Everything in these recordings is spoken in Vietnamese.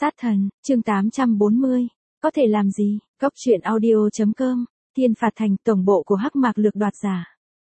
Sát thần, chương 840. Có thể làm gì? Cốc truyện audio.com. Thiên Phạt Thành, tổng bộ của Hắc Mạc Lược đoạt giả.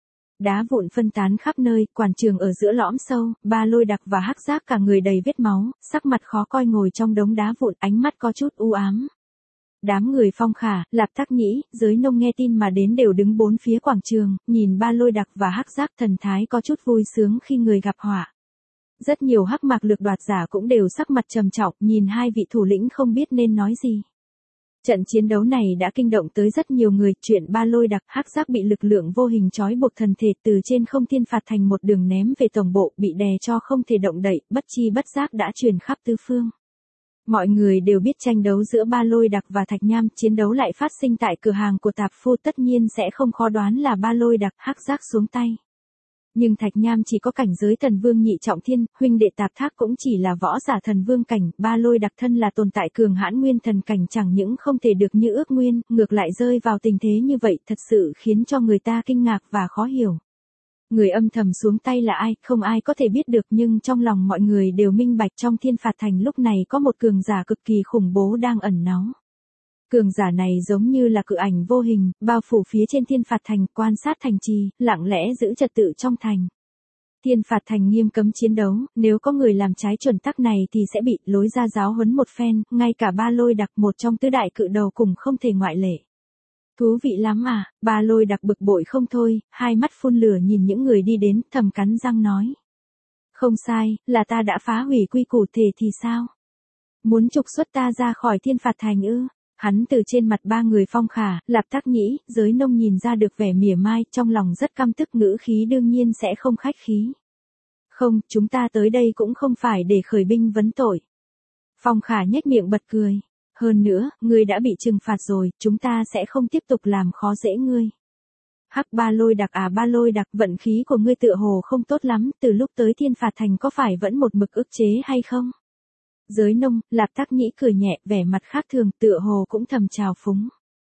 Đá vụn phân tán khắp nơi, quảng trường ở giữa lõm sâu, Ba Lôi Đặc và Hắc Giác cả người đầy vết máu, sắc mặt khó coi ngồi trong đống đá vụn, ánh mắt có chút u ám. Đám người Phong Khả, Lạp Tắc Nhĩ, Giới Nông nghe tin mà đến đều đứng bốn phía quảng trường, nhìn Ba Lôi Đặc và Hắc Giác thần thái có chút vui sướng khi người gặp họa. Rất nhiều Hắc Mạc Lược đoạt giả cũng đều sắc mặt trầm trọng, nhìn hai vị thủ lĩnh không biết nên nói gì. Trận chiến đấu này đã kinh động tới rất nhiều người, chuyện Ba Lôi Đặc, Hắc Giác bị lực lượng vô hình trói buộc thần thể từ trên không Thiên Phạt Thành một đường ném về tổng bộ, bị đè cho không thể động đậy, bất chi bất giác đã truyền khắp tứ phương. Mọi người đều biết tranh đấu giữa Ba Lôi Đặc và Thạch Nham, chiến đấu lại phát sinh tại cửa hàng của tạp phu, tất nhiên sẽ không khó đoán là Ba Lôi Đặc, Hắc Giác xuống tay. Nhưng Thạch Nham chỉ có cảnh giới thần vương nhị trọng thiên, huynh đệ Tạp Thác cũng chỉ là võ giả thần vương cảnh, Ba Lôi Đặc thân là tồn tại cường hãn nguyên thần cảnh, chẳng những không thể được như ước nguyên, ngược lại rơi vào tình thế như vậy, thật sự khiến cho người ta kinh ngạc và khó hiểu. Người âm thầm xuống tay là ai, không ai có thể biết được, nhưng trong lòng mọi người đều minh bạch, trong Thiên Phạt Thành lúc này có một cường giả cực kỳ khủng bố đang ẩn náu. Cường giả này giống như là cự ảnh vô hình, bao phủ phía trên Thiên Phạt Thành, quan sát thành trì, lặng lẽ giữ trật tự trong thành. Thiên Phạt Thành nghiêm cấm chiến đấu, nếu có người làm trái chuẩn tắc này thì sẽ bị lối ra giáo huấn một phen, ngay cả Ba Lôi Đặc, một trong tứ đại cự đầu cùng không thể ngoại lệ. Thú vị lắm à, Ba Lôi Đặc bực bội không thôi, hai mắt phun lửa nhìn những người đi đến, thầm cắn răng nói. Không sai, là ta đã phá hủy quy củ thể thì sao? Muốn trục xuất ta ra khỏi Thiên Phạt Thành ư? Hắn từ trên mặt ba người Phong Khả, Lạp Tắc Nhĩ, Giới Nông nhìn ra được vẻ mỉa mai, trong lòng rất căm tức, ngữ khí đương nhiên sẽ không khách khí. Không, chúng ta tới đây cũng không phải để khởi binh vấn tội. Phong Khả nhếch miệng bật cười. Hơn nữa, ngươi đã bị trừng phạt rồi, chúng ta sẽ không tiếp tục làm khó dễ ngươi. Hắc Ba Lôi Đặc à, Ba Lôi Đặc, vận khí của ngươi tựa hồ không tốt lắm, từ lúc tới Thiên Phạt Thành có phải vẫn một mực ức chế hay không? Giới Nông, Lạp Tắc Nhĩ cười nhẹ, vẻ mặt khác thường, tựa hồ cũng thầm chào phúng.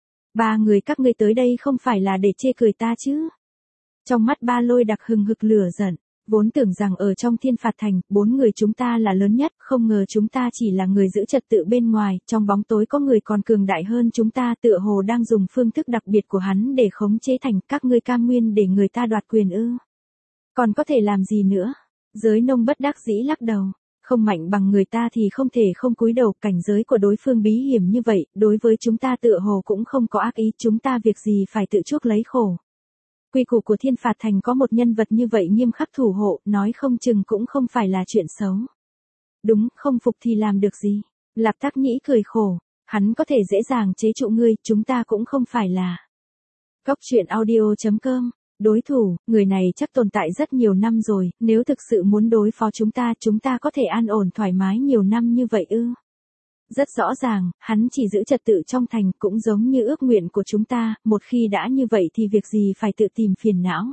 Ba người các ngươi tới đây không phải là để chê cười ta chứ? Trong mắt Ba Lôi Đặc hừng hực lửa giận, vốn tưởng rằng ở trong Thiên Phạt Thành, bốn người chúng ta là lớn nhất, không ngờ chúng ta chỉ là người giữ trật tự bên ngoài, trong bóng tối có người còn cường đại hơn chúng ta, tựa hồ đang dùng phương thức đặc biệt của hắn để khống chế thành, các ngươi cam nguyên để người ta đoạt quyền ư? Còn có thể làm gì nữa? Giới Nông bất đắc dĩ lắc đầu. Không mạnh bằng người ta thì không thể không cúi đầu, cảnh giới của đối phương bí hiểm như vậy, đối với chúng ta tựa hồ cũng không có ác ý, chúng ta việc gì phải tự chuốc lấy khổ. Quy củ của Thiên Phạt Thành có một nhân vật như vậy nghiêm khắc thủ hộ, nói không chừng cũng không phải là chuyện xấu. Đúng, không phục thì làm được gì? Lạp Tắc Nhĩ cười khổ, hắn có thể dễ dàng chế trụ ngươi, chúng ta cũng không phải là. Cốc truyện audio.com. Đối thủ, người này chắc tồn tại rất nhiều năm rồi, nếu thực sự muốn đối phó chúng ta có thể an ổn thoải mái nhiều năm như vậy ư? Rất rõ ràng, hắn chỉ giữ trật tự trong thành, cũng giống như ước nguyện của chúng ta, một khi đã như vậy thì việc gì phải tự tìm phiền não.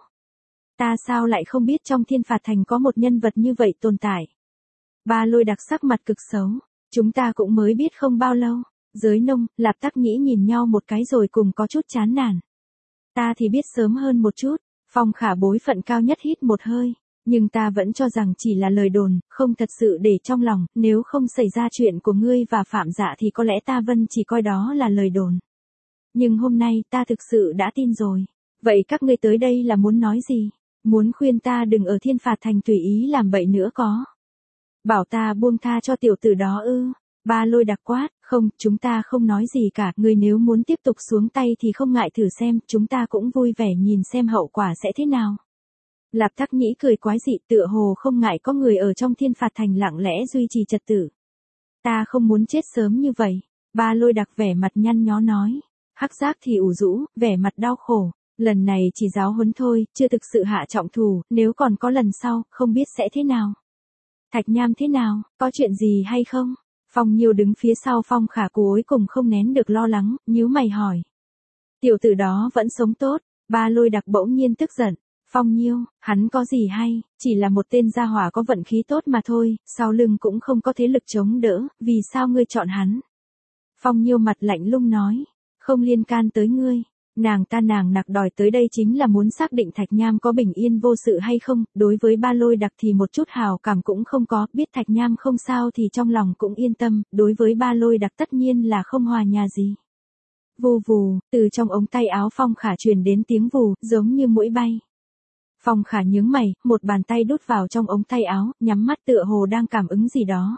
Ta sao lại không biết trong Thiên Phạt Thành có một nhân vật như vậy tồn tại? Ba Lôi Đặc sắc mặt cực xấu, chúng ta cũng mới biết không bao lâu. Giới Nông, Lạp Tắc Nhĩ nhìn nhau một cái rồi cùng có chút chán nản. Ta thì biết sớm hơn một chút. Phong Khả bối phận cao nhất hít một hơi, nhưng ta vẫn cho rằng chỉ là lời đồn, không thật sự để trong lòng, nếu không xảy ra chuyện của ngươi và Phạm Dạ thì có lẽ ta vẫn chỉ coi đó là lời đồn. Nhưng hôm nay ta thực sự đã tin rồi. Vậy các ngươi tới đây là muốn nói gì? Muốn khuyên ta đừng ở Thiên Phạt Thành tùy ý làm bậy nữa có? Bảo ta buông tha cho tiểu tử đó ư? Ba Lôi Đặc quát, không, chúng ta không nói gì cả, ngươi nếu muốn tiếp tục xuống tay thì không ngại thử xem, chúng ta cũng vui vẻ nhìn xem hậu quả sẽ thế nào. Lạp Tắc Nhĩ cười quái dị, tựa hồ không ngại có người ở trong Thiên Phạt Thành lặng lẽ duy trì trật tự. Ta không muốn chết sớm như vậy. Ba Lôi Đặc vẻ mặt nhăn nhó nói. Hắc Giác thì ủ rũ, vẻ mặt đau khổ. Lần này chỉ giáo huấn thôi, chưa thực sự hạ trọng thù, nếu còn có lần sau, không biết sẽ thế nào. Thạch Nham thế nào, có chuyện gì hay không? Phong Nhiêu đứng phía sau Phong Khả cuối cùng không nén được lo lắng, nhíu mày hỏi. Tiểu tử đó vẫn sống tốt, Ba Lôi Đặc bỗng nhiên tức giận. Phong Nhiêu, hắn có gì hay, chỉ là một tên gia hỏa có vận khí tốt mà thôi, sau lưng cũng không có thế lực chống đỡ, vì sao ngươi chọn hắn? Phong Nhiêu mặt lạnh lùng nói, không liên can tới ngươi, Nàng nặc đòi tới đây chính là muốn xác định Thạch Nham có bình yên vô sự hay không, đối với Ba Lôi Đặc thì một chút hào cảm cũng không có, biết Thạch Nham không sao thì trong lòng cũng yên tâm, đối với Ba Lôi Đặc tất nhiên là không hòa nhà gì. Vù vù, từ trong ống tay áo Phong Khả truyền đến tiếng vù, giống như muỗi bay. Phong Khả nhướng mày, một bàn tay đút vào trong ống tay áo, nhắm mắt tựa hồ đang cảm ứng gì đó.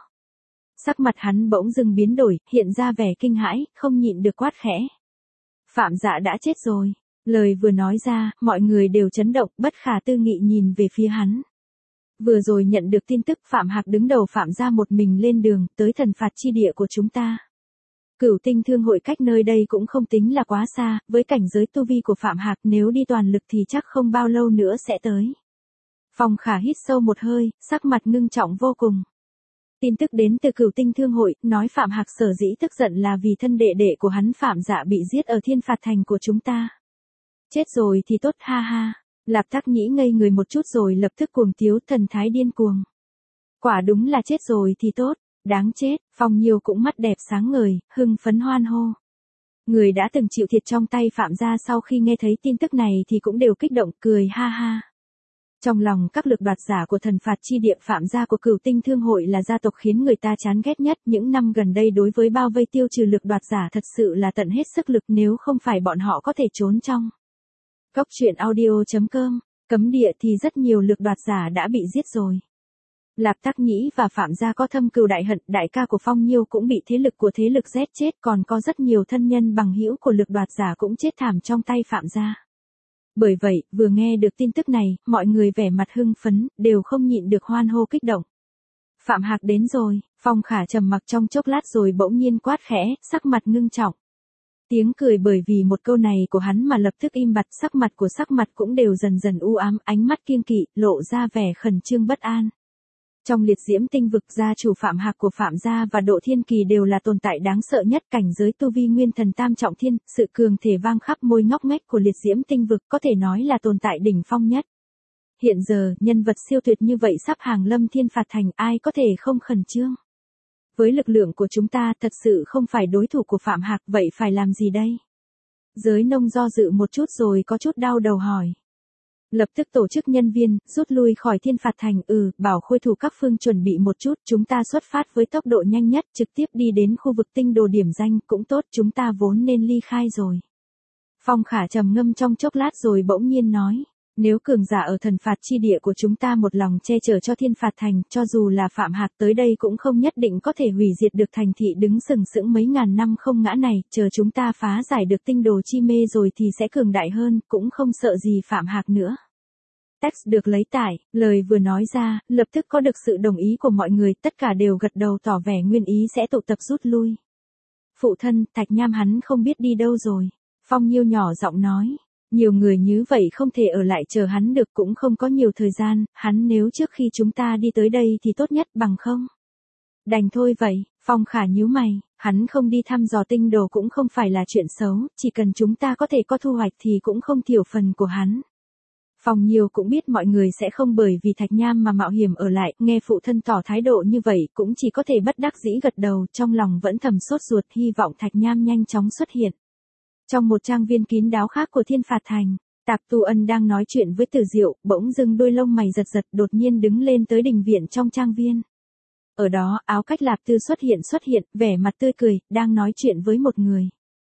Sắc mặt hắn bỗng dưng biến đổi, hiện ra vẻ kinh hãi, không nhịn được quát khẽ. Phạm Dạ đã chết rồi. Lời vừa nói ra, mọi người đều chấn động, bất khả tư nghị nhìn về phía hắn. Vừa rồi nhận được tin tức Phạm Hạc đứng đầu Phạm gia một mình lên đường, tới thần phạt chi địa của chúng ta. Cửu Tinh Thương hội cách nơi đây cũng không tính là quá xa, với cảnh giới tu vi của Phạm Hạc nếu đi toàn lực thì chắc không bao lâu nữa sẽ tới. Phong Khả hít sâu một hơi, sắc mặt ngưng trọng vô cùng. Tin tức đến từ Cửu Tinh Thương hội, nói Phạm Hạc sở dĩ tức giận là vì thân đệ đệ của hắn Phạm Dạ bị giết ở Thiên Phạt Thành của chúng ta. Chết rồi thì tốt, ha ha. Lạp Tắc Nhĩ ngây người một chút rồi lập tức cuồng tiếu, thần thái điên cuồng. Quả đúng là chết rồi thì tốt, đáng chết. Phong Nhiêu cũng mắt đẹp sáng ngời, hưng phấn hoan hô. Người đã từng chịu thiệt trong tay Phạm gia sau khi nghe thấy tin tức này thì cũng đều kích động, cười ha ha. Trong lòng các lực đoạt giả của thần phạt chi địa Phạm gia của Cửu Tinh Thương hội là gia tộc khiến người ta chán ghét nhất, những năm gần đây đối với bao vây tiêu trừ lực đoạt giả thật sự là tận hết sức lực, nếu không phải bọn họ có thể trốn trong. Cốc truyện audio.com, cấm địa thì rất nhiều lực đoạt giả đã bị giết rồi. Lạp Tắc Nhĩ và Phạm gia có thâm cừu đại hận, đại ca của Phong Nhiêu cũng bị thế lực của thế lực giết chết, còn có rất nhiều thân nhân bằng hữu của lực đoạt giả cũng chết thảm trong tay Phạm gia. Bởi vậy, vừa nghe được tin tức này, mọi người vẻ mặt hưng phấn, đều không nhịn được hoan hô kích động. Phạm Hạc đến rồi. Phong Khả trầm mặc trong chốc lát rồi bỗng nhiên quát khẽ, sắc mặt ngưng trọng. Tiếng cười bởi vì một câu này của hắn mà lập tức im bặt, sắc mặt cũng đều dần dần u ám, ánh mắt kiêng kỵ, lộ ra vẻ khẩn trương bất an. Trong liệt diễm tinh vực, gia chủ Phạm Hạc của Phạm gia và Độ Thiên Kỳ đều là tồn tại đáng sợ nhất, cảnh giới tu vi nguyên thần tam trọng thiên, sự cường thể vang khắp môi ngóc ngách của liệt diễm tinh vực, có thể nói là tồn tại đỉnh phong nhất. Hiện giờ, nhân vật siêu tuyệt như vậy sắp hàng lâm Thiên Phạt Thành, ai có thể không khẩn trương. Với lực lượng của chúng ta thật sự không phải đối thủ của Phạm Hạc, vậy phải làm gì đây? Giới Nông do dự một chút rồi có chút đau đầu hỏi. Lập tức tổ chức nhân viên, rút lui khỏi Thiên Phạt Thành, bảo khôi thủ các phương chuẩn bị một chút, chúng ta xuất phát với tốc độ nhanh nhất, trực tiếp đi đến khu vực tinh đồ điểm danh, cũng tốt, chúng ta vốn nên ly khai rồi. Phong Khả trầm ngâm trong chốc lát rồi bỗng nhiên nói, nếu cường giả ở thần phạt chi địa của chúng ta một lòng che chở cho Thiên Phạt Thành, cho dù là Phạm Hạc tới đây cũng không nhất định có thể hủy diệt được thành thị đứng sừng sững mấy ngàn năm không ngã này, chờ chúng ta phá giải được tinh đồ chi mê rồi thì sẽ cường đại hơn, cũng không sợ gì Phạm Hạc nữa. Text được lấy tải, lời vừa nói ra, lập tức có được sự đồng ý của mọi người, tất cả đều gật đầu tỏ vẻ nguyên ý sẽ tụ tập rút lui. Phụ thân, Thạch Nham hắn không biết đi đâu rồi. Phong Nhiêu nhỏ giọng nói. Nhiều người như vậy không thể ở lại chờ hắn được, cũng không có nhiều thời gian, hắn nếu trước khi chúng ta đi tới đây thì tốt nhất, bằng không. Đành thôi vậy. Phong Khả nhíu mày, hắn không đi thăm dò tinh đồ cũng không phải là chuyện xấu, chỉ cần chúng ta có thể có thu hoạch thì cũng không thiểu phần của hắn. Phong Nhiêu cũng biết mọi người sẽ không bởi vì Thạch Nham mà mạo hiểm ở lại, nghe phụ thân tỏ thái độ như vậy cũng chỉ có thể bất đắc dĩ gật đầu, trong lòng vẫn thầm sốt ruột hy vọng Thạch Nham nhanh chóng xuất hiện. Trong một trang viên kín đáo khác của Thiên Phạt Thành, Tạp Tu Ân đang nói chuyện với Tử Diệu, bỗng dưng đôi lông mày giật giật, đột nhiên đứng lên tới đình viện trong trang viên. Ở đó, Áo Cách Lạp Tư xuất hiện, vẻ mặt tươi cười, đang nói chuyện với một người.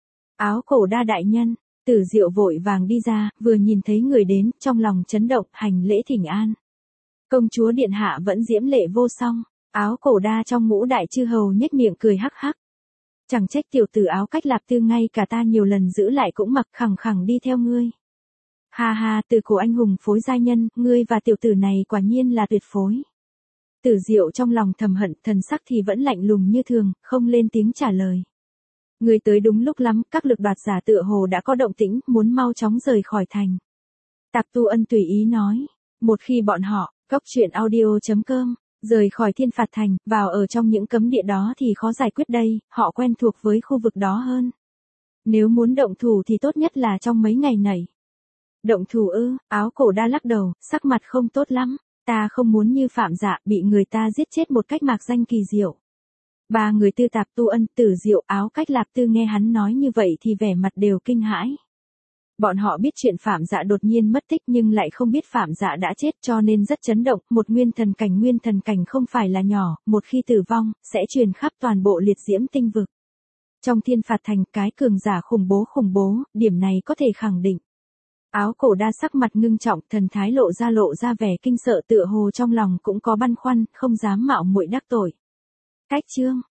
Áo Cổ Đa đại nhân. Tử Diệu vội vàng đi ra, vừa nhìn thấy người đến, trong lòng chấn động, hành lễ thỉnh an. Công chúa điện hạ vẫn diễm lệ vô song. Áo Cổ Đa trong ngũ đại chư hầu nhếch miệng cười hắc hắc. Chẳng trách tiểu tử Áo Cách Lạp Tư ngay cả ta nhiều lần giữ lại cũng mặc khẳng khẳng đi theo ngươi. Ha ha, từ cổ anh hùng phối giai nhân, ngươi và tiểu tử này quả nhiên là tuyệt phối. Tử Diệu trong lòng thầm hận, thần sắc thì vẫn lạnh lùng như thường, không lên tiếng trả lời. Người tới đúng lúc lắm, các lực đoạt giả tựa hồ đã có động tĩnh, muốn mau chóng rời khỏi thành. Tạp Tu Ân tùy ý nói, một khi bọn họ, cốc truyện audio.com, rời khỏi Thiên Phạt Thành, vào ở trong những cấm địa đó thì khó giải quyết đây, họ quen thuộc với khu vực đó hơn. Nếu muốn động thủ thì tốt nhất là trong mấy ngày này. Động thủ ư? Áo Cổ Đa lắc đầu, sắc mặt không tốt lắm, ta không muốn như Phạm Dạ bị người ta giết chết một cách mạc danh kỳ diệu. Ba người Tư Tạp Tu Ân, Tử Diệu, Áo Cách Lạp Tư nghe hắn nói như vậy thì vẻ mặt đều kinh hãi. Bọn họ biết chuyện Phạm Dạ đột nhiên mất tích nhưng lại không biết Phạm Dạ đã chết cho nên rất chấn động, một nguyên thần cảnh không phải là nhỏ, một khi tử vong, sẽ truyền khắp toàn bộ liệt diễm tinh vực. Trong Thiên Phạt Thành, cái cường giả khủng bố, điểm này có thể khẳng định. Áo cổ đa sắc mặt ngưng trọng, thần thái lộ ra vẻ kinh sợ tựa hồ trong lòng cũng có băn khoăn, không dám mạo muội đắc tội. Cách chương